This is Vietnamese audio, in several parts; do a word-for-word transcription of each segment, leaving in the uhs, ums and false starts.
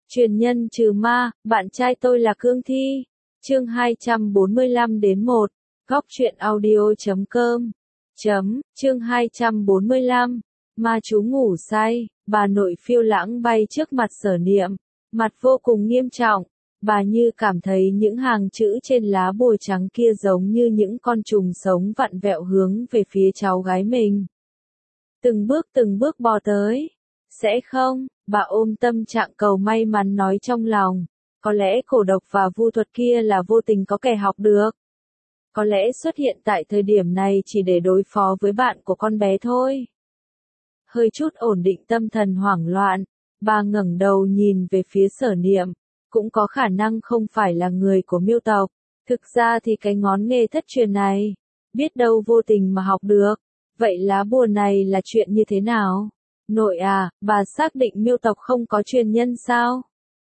Truyền nhân trừ ma, bạn trai tôi là Cương Thi. Chương hai trăm bốn mươi lăm đến một. Góc truyện audio chấm com. Chấm, chương hai trăm bốn mươi lăm. Ma chú ngủ say, bà nội phiêu lãng bay trước mặt Sở Niệm, mặt vô cùng nghiêm trọng. Bà như cảm thấy những hàng chữ trên lá bùa trắng kia giống như những con trùng sống vặn vẹo hướng về phía cháu gái mình. Từng bước từng bước bò tới. Sẽ không, bà ôm tâm trạng cầu may mắn nói trong lòng. Có lẽ cổ độc và vu thuật kia là vô tình có kẻ học được. Có lẽ xuất hiện tại thời điểm này chỉ để đối phó với bạn của con bé thôi. Hơi chút ổn định tâm thần hoảng loạn, bà ngẩng đầu nhìn về phía Sở Niệm. Cũng có khả năng không phải là người của Miêu tộc. Thực ra thì cái ngón nghề thất truyền này, biết đâu vô tình mà học được. Vậy lá bùa này là chuyện như thế nào? Nội à, bà xác định Miêu tộc không có truyền nhân sao?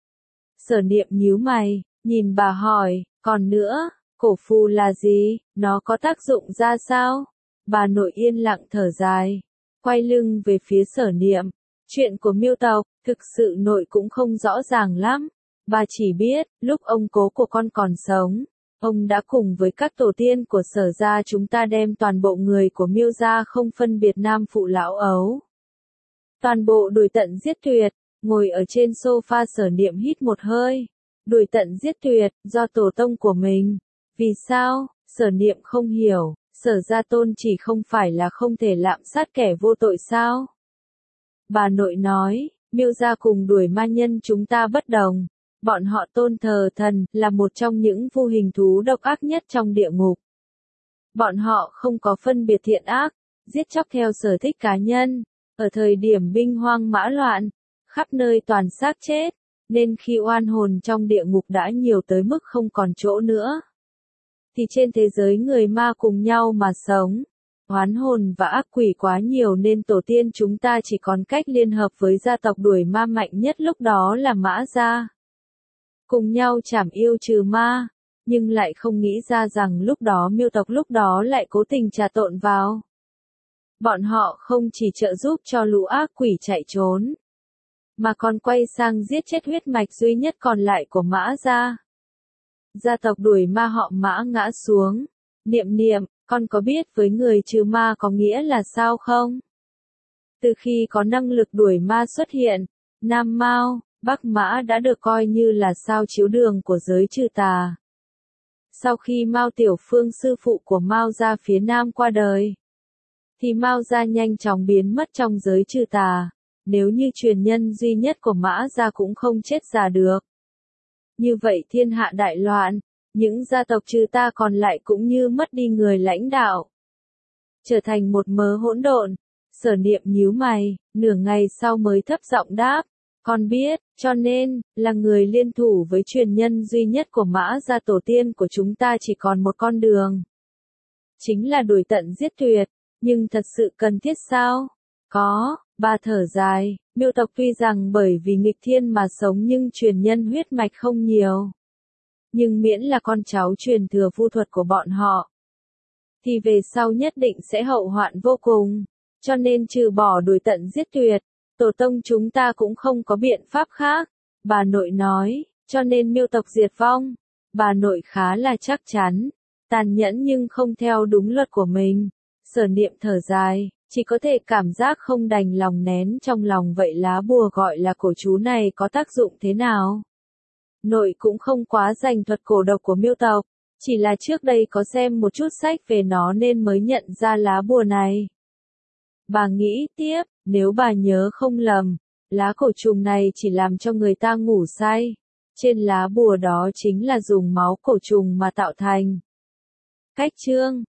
Sở Niệm nhíu mày, nhìn bà hỏi, còn nữa, cổ phù là gì, nó có tác dụng ra sao? Bà nội yên lặng thở dài, quay lưng về phía Sở Niệm. Chuyện của Miêu tộc, thực sự nội cũng không rõ ràng lắm. Bà chỉ biết, lúc ông cố của con còn sống, ông đã cùng với các tổ tiên của Sở gia chúng ta đem toàn bộ người của Miêu gia không phân biệt nam phụ lão ấu. Toàn bộ đuổi tận giết tuyệt, ngồi ở trên sofa Sở Niệm hít một hơi. Đuổi tận giết tuyệt, do tổ tông của mình. Vì sao? Sở Niệm không hiểu, Sở gia tôn chỉ không phải là không thể lạm sát kẻ vô tội sao? Bà nội nói, Miêu gia cùng đuổi ma nhân chúng ta bất đồng. Bọn họ tôn thờ thần, là một trong những vô hình thú độc ác nhất trong địa ngục. Bọn họ không có phân biệt thiện ác, giết chóc theo sở thích cá nhân. Ở thời điểm binh hoang mã loạn, khắp nơi toàn xác chết, nên khi oan hồn trong địa ngục đã nhiều tới mức không còn chỗ nữa, thì trên thế giới người ma cùng nhau mà sống. Oán hồn và ác quỷ quá nhiều nên tổ tiên chúng ta chỉ còn cách liên hợp với gia tộc đuổi ma mạnh nhất lúc đó là Mã gia. Cùng nhau trảm yêu trừ ma, nhưng lại không nghĩ ra rằng lúc đó Miêu tộc lúc đó lại cố tình trà trộn vào. Bọn họ không chỉ trợ giúp cho lũ ác quỷ chạy trốn, mà còn quay sang giết chết huyết mạch duy nhất còn lại của Mã gia. Gia tộc đuổi ma họ Mã ngã xuống. Niệm Niệm, con có biết với người trừ ma có nghĩa là sao không? Từ khi có năng lực đuổi ma xuất hiện, Nam Mao, Bắc Mã đã được coi như là sao chiếu đường của giới trừ tà. Sau khi Mao Tiểu Phương sư phụ của Mao gia phía Nam qua đời, thì Mao gia nhanh chóng biến mất trong giới trừ tà. Nếu như truyền nhân duy nhất của Mã gia cũng không chết già được, như vậy thiên hạ đại loạn, những gia tộc trừ ta còn lại cũng như mất đi người lãnh đạo, trở thành một mớ hỗn độn. Sở Niệm nhíu mày, nửa ngày sau mới thấp giọng đáp, con biết, cho nên, là người liên thủ với truyền nhân duy nhất của Mã gia tổ tiên của chúng ta chỉ còn một con đường. Chính là đuổi tận giết tuyệt, nhưng thật sự cần thiết sao? Có, bà thở dài, Miêu tộc tuy rằng bởi vì nghịch thiên mà sống nhưng truyền nhân huyết mạch không nhiều. Nhưng miễn là con cháu truyền thừa vu thuật của bọn họ, thì về sau nhất định sẽ hậu hoạn vô cùng. Cho nên trừ bỏ đuổi tận giết tuyệt, tổ tông chúng ta cũng không có biện pháp khác. Bà nội nói, cho nên Miêu tộc diệt vong. Bà nội khá là chắc chắn, tàn nhẫn nhưng không theo đúng luật của mình. Sở Niệm thở dài, chỉ có thể cảm giác không đành lòng nén trong lòng vậy lá bùa gọi là cổ chú này có tác dụng thế nào. Nội cũng không quá rành thuật cổ độc của Miêu tộc, chỉ là trước đây có xem một chút sách về nó nên mới nhận ra lá bùa này. Bà nghĩ tiếp, nếu bà nhớ không lầm, lá cổ trùng này chỉ làm cho người ta ngủ say. Trên lá bùa đó chính là dùng máu cổ trùng mà tạo thành. Cách chương